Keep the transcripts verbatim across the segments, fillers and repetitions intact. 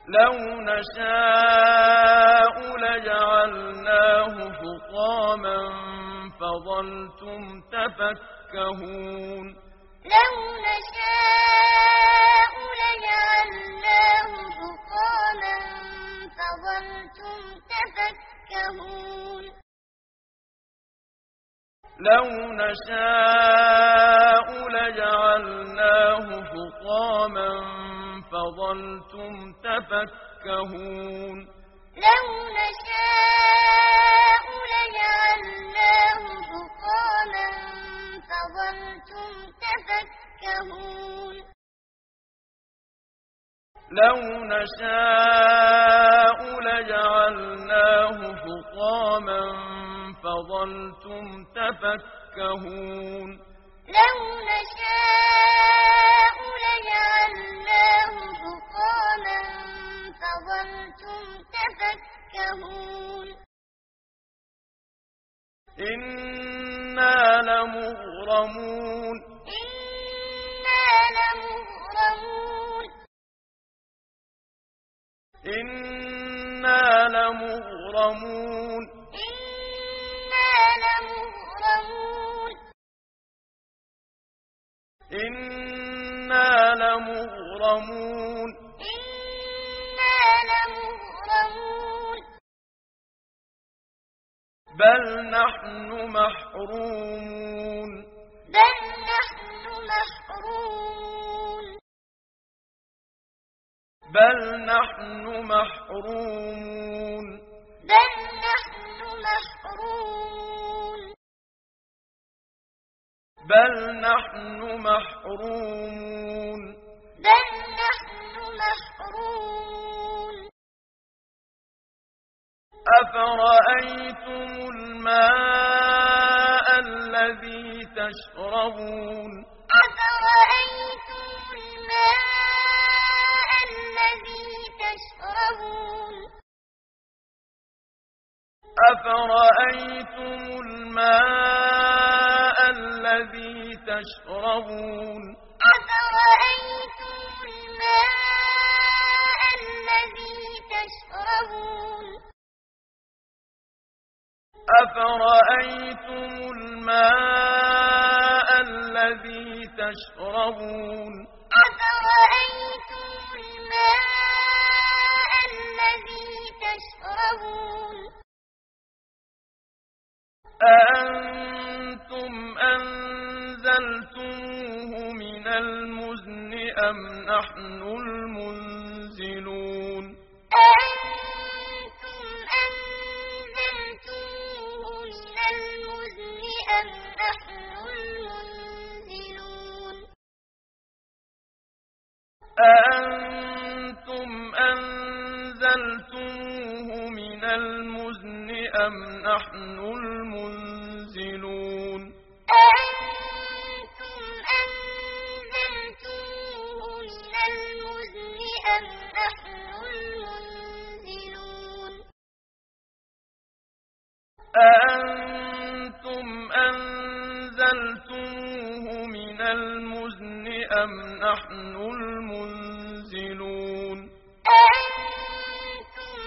لو نشاء لجعلناه حطاما فظلتم تفكهون لو نشاء لجعلناه حطاما فظلتم تفكهون لو نشاء لجعلناه حطاما فظلتم تفكهون لو نشاء لجعلناه حطاما فظلتم تفكهون لو نشاء لجعلناه حطاما فظلتم تفكهون لو نشاء لجعلناه حطاما فظلتم تفكهون إنا لمغرمون إنا لمغرمون إنا لمغرمون إنا لمغرمون إنا لمغرمون إنا لمغرمون بل نحن محرومون بل نحن محرومون بل نحن محرومون بل نحن محرومون بل نحن محرومون بل نحن محرومون أفرأيتم الماء الذي تشربون أفرأيتم الماء الذي تشربون أفرأيتم الماء الذي تشربون أفرأيتم الماء الذي تشربون أفرأيتم الماء الذي تشربون أفرأيتم الماء الذي تشربون أأنتم أنزلتموه من المزن أم نحن المنزلون أأنتم أنزلتموه من المزن أم نحن المنزلون أأنتم أنزلتموه من المزن أم نحن المنزلون أأنتم أنزلتموه من المزن أم نحن المنزلون أأنتم أنزلتموه من المزن أم نحن المنزلون أأنتم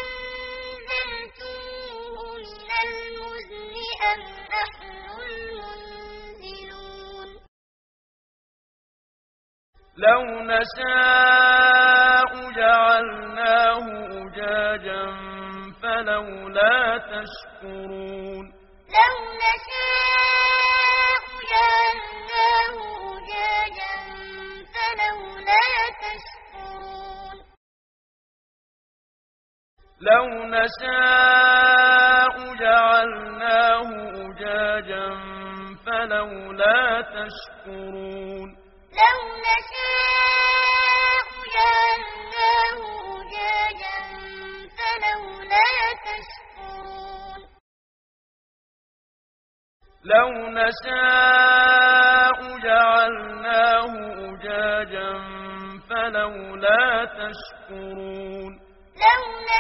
أنزلتموه من المزن أم نحن المنزلون لو نشاء جعلناه أجاجا فلولا تشكرون لو نشاء جعلناه أجاجا فلولا تشكرون لو نشاء جعلناه أجاجا فلولا تشكرون لو نشاء جعلناه أجاجا فلولا تشكرون لو نشاء جعلناه أجاجا فلولا تشكرون لو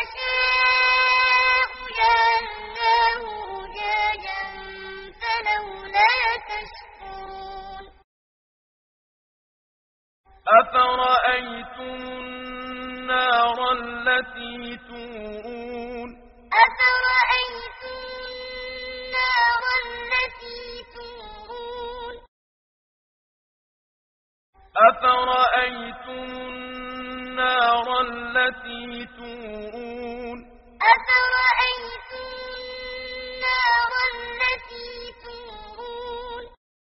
نشاء جعلناه أجاجا فلولا تشكرون أفرأيتم النار التي تورون أفرأيتم النار التي تورون أفرأيتم النار التي تورون أفرأيتم النار التي تورون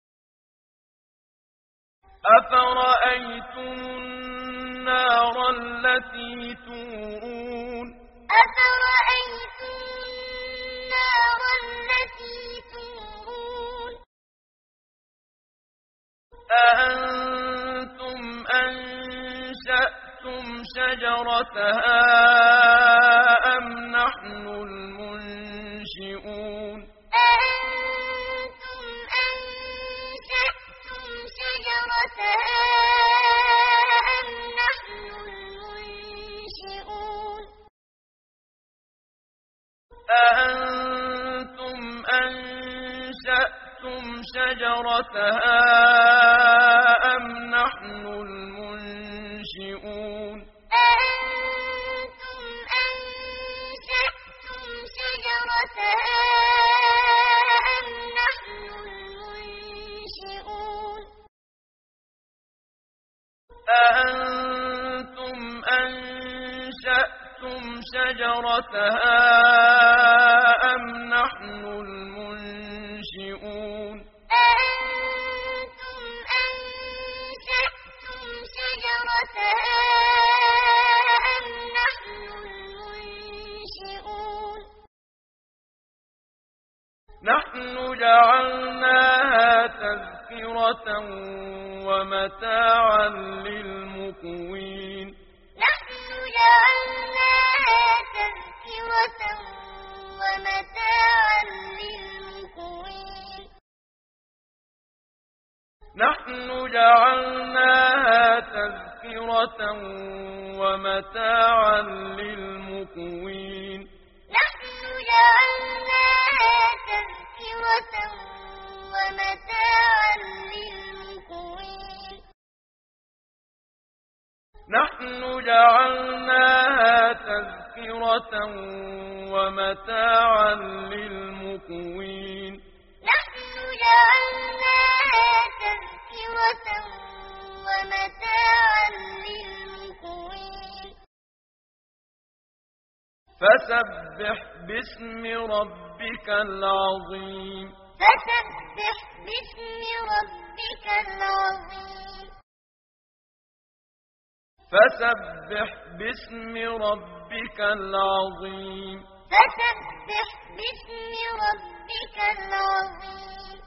أفرأيتم النار التي تورون أفرأيتم النار التي تورون أأنتم أنشأتم شجرتها أم نحن المنشئون أأنتم أنشأتم شجرتها أم نحن المنشئون أأنتم أنشأتم شجرتها أم نحن المنشئون أأنتم أنشأتم شجرتها أم نحن المنشئون أأنتم أنشأتم شجرتها أم نحن المنشئون أأنتم أنشأتم شجرتها أم نحن المنشئون نحن جعلناها تذكرة ومتاعا للمقوين نحن جعلناها تذكرة ومتاعا للمقوين نحن جعلناها تذكرة ومتاعا للمقوين نحن جعلناها تذكرة ومتاعا للمقوين نحن جعلناها تذكرة ومتاعا للمقوين نحن جعلناها تذكرة ومتاعا للمقوين فسبح باسم ربك العظيم فسبح باسم ربك العظيم فسبح باسم ربك العظيم فسبح باسم ربك العظيم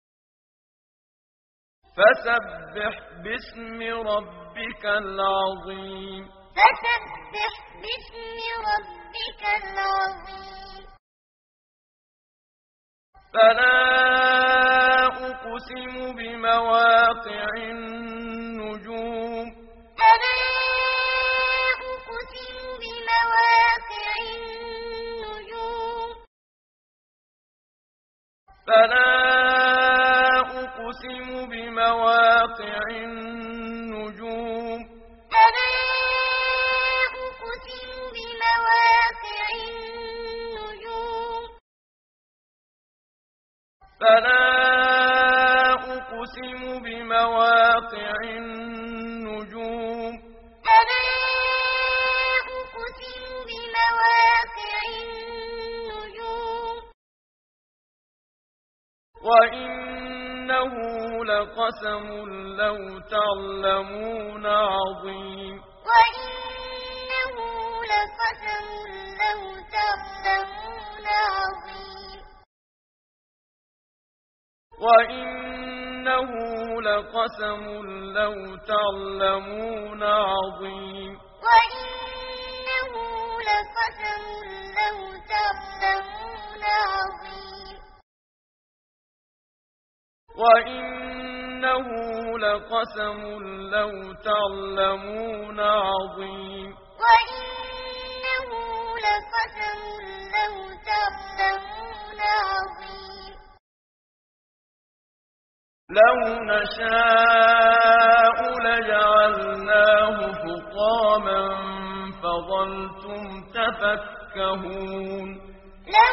فسبح باسم ربك العظيم فسبح باسم ربك العظيم فلا أقسم بمواقع النجوم فلا أقسم بمواقع النجوم فلا أقسم بمواقع النجوم فلا أقسم بمواقع النجوم فلا أقسم بمواقع النجوم فلا أقسم بمواقع النجوم وإنه لقسم لو تعلمون عظيم وإنه لقسم لو تعلمون عظيم وإنه لقسم لو تعلمون عظيم وإنه لقسم لو تعلمون عظيم وإنه لقسم لو تعلمون عظيم وإنه لقسم لو تعلمون عظيم لو نشاء لجعلناه حطاما فظلتم تفكهون لو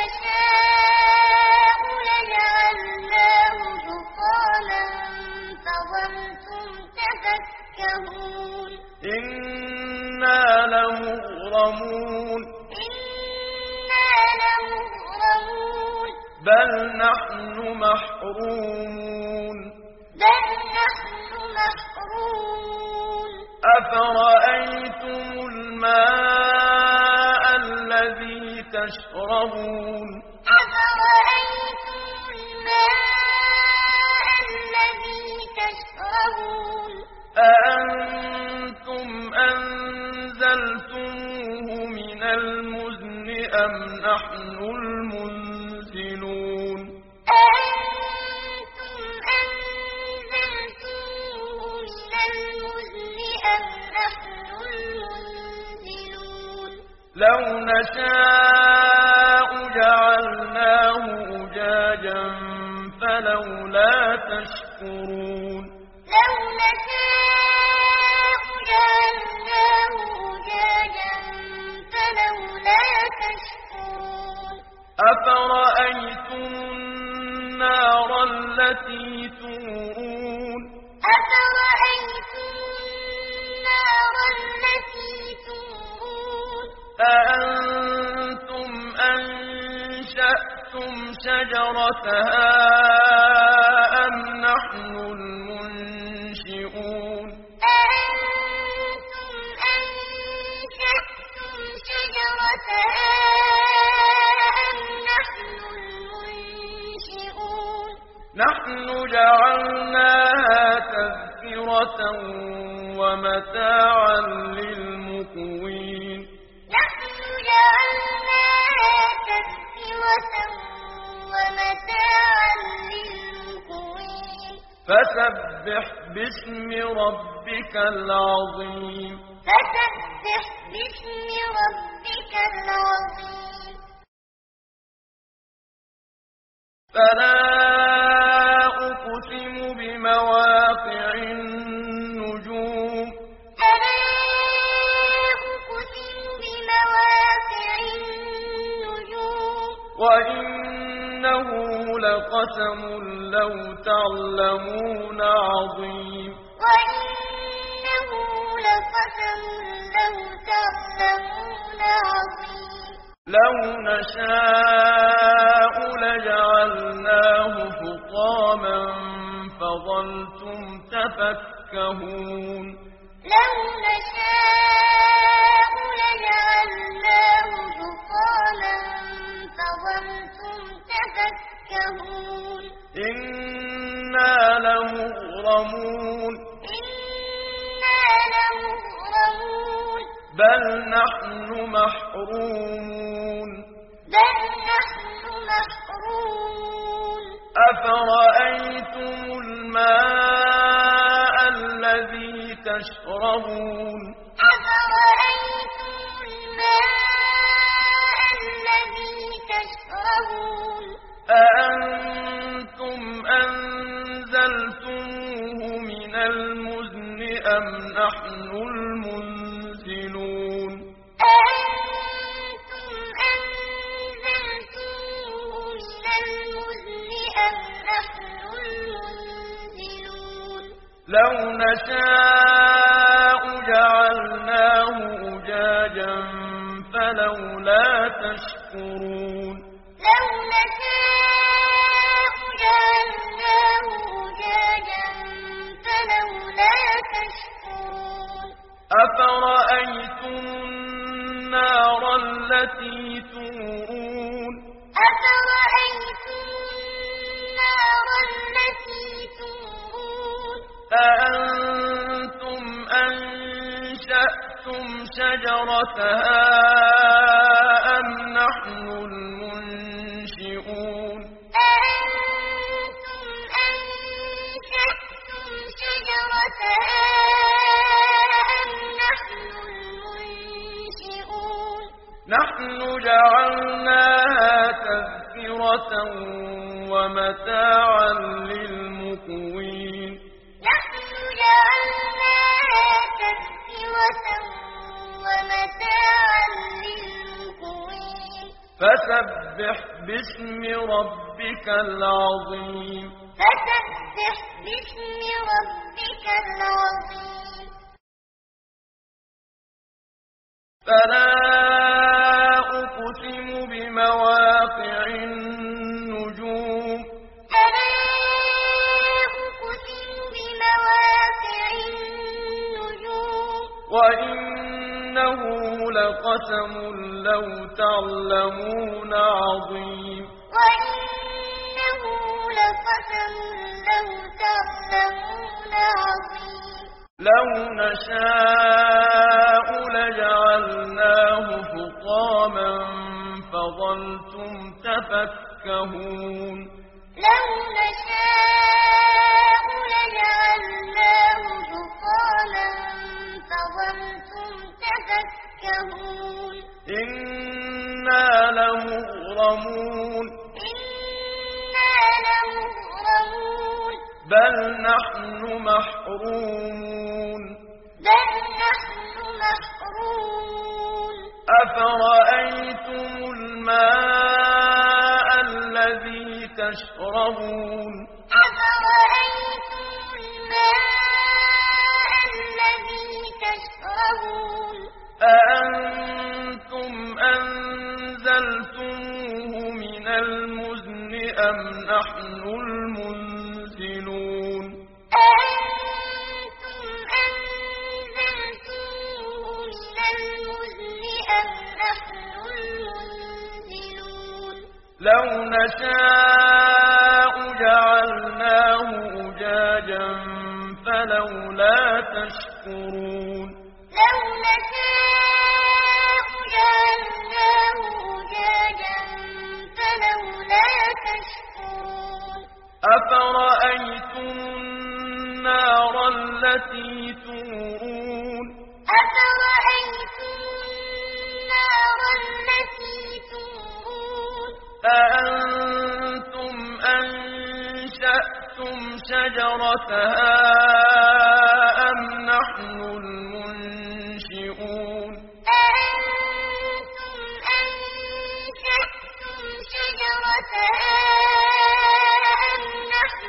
نشاء لجعلناه حطاما فظلتم تفكهون إنا لمغرمون إنا لمغرمون بل نحن محرومون بل نحن محرومون أفرأيتم الماء الذي تشربون أفرأيتم الماء الذي تشربون أأنتم أنزلتموه من المزن أم نحن المنزلون أأنتم أنزلتموه من المزن أم نحن المنزلون لو نشاء جعلناه أجاجا فلولا تشكرون لو نشاء جعلناه أجاجا فلولا تشكرون أفرأيتم النار التي تورون أفرأيتم النار التي تورون أأنتم أنشأتم شجرتها أم نحن المنشئون أأنتم أنشأتم شجرتها أم نحن المنشئون نحن جعلناها تذكرة ومتاعا للمقوين نحن جعلناها تذكرة ومتاعا للمقوين فسبح باسم ربك العظيم فسبح باسم ربك العظيم فلا أقسم بمواقع النجوم فلا أقسم بمواقع النجوم وإنه لقسم لو تعلمون عظيم وإنه لقسم لو تعلمون عظيم لو نشاء لجعلناه حطاما فظلتم تفكهون لو نشاء لجعلناه حطاما فظلتم تفكهون إنا لمغرمون إنا لمغرمون بل نحن محرومون بل نحن محرومون أفرأيتم الماء الذي تشربون أفرأيتم الماء الذي تشربون أأنتم أنزلتموه من المزن أم نحن المنزلون أأنتم أنزلتموه من المزن أم نحن المنزلون لو نشاء جعلناه أجاجا فلولا تشكرون لو نشاء جعلناه أجاجا فلولا تشكرون أفرأيتم النار التي تورون أفرأيتم النار التي تورون أأنتم أنشأتم شجرتها أم نحن المنشئون أأنتم أنشأتم شجرتها أم نحن المنشئون نحن جعلناها تذكرة ومتاعا للمقوين نحن جعلناها تذكرة ومتاعا للمقوين فسبح باسم ربك العظيم فسبح باسم ربك العظيم فلا أقسم بمواقع النجوم فلا أقسم بمواقع النجوم وإنه لقسم لو تعلمون عظيم وإنه لقسم لو تعلمون عظيم لو نشاء لجعلناه حطاما فظلتم تفكهون لو نشاء لجعلناه حطاما فظلتم تفكهون إنا لمغرمون إنا لمغرمون بل نحن محرومون بل نحن محرومون أفرأيتم الماء الذي تشربون أفرأيتم الماء الذي تشربون أأنتم أنزلتموه من المزن أم نحن المنزلون أأنتم أنزلتموه من المزن أم نحن المنزلون لو نشاء جعلناه أجاجا فلولا تشكرون لو نشاء جعلناه أجاجا فلولا تشكرون أفرأيتم النار التي تورون أفرأيتم النار التي تورون أأنتم أنشأتم شجرتها أم نحن المنشئون أأنتم أنشأتم شجرتها أم نحن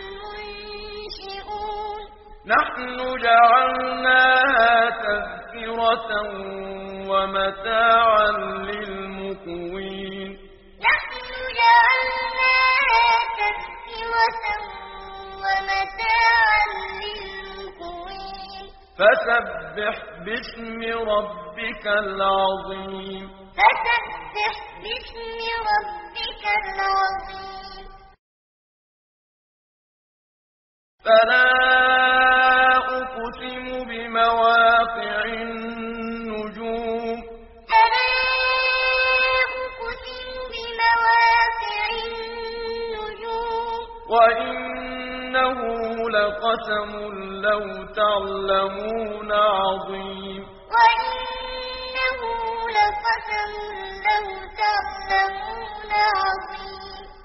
المنشئون نحن جعلناها تذكرة ومتاعا للمقوين نحن جعلناها تذكرة ومتاعا للمقوين فسبح باسم ربك العظيم فسبح باسم ربك العظيم فلا أقسم بمواقع النجوم فلا أقسم بمواقع النجوم وإنه لقسم لو تعلمون عظيم وإنه لقسم لو تعلمون عظيم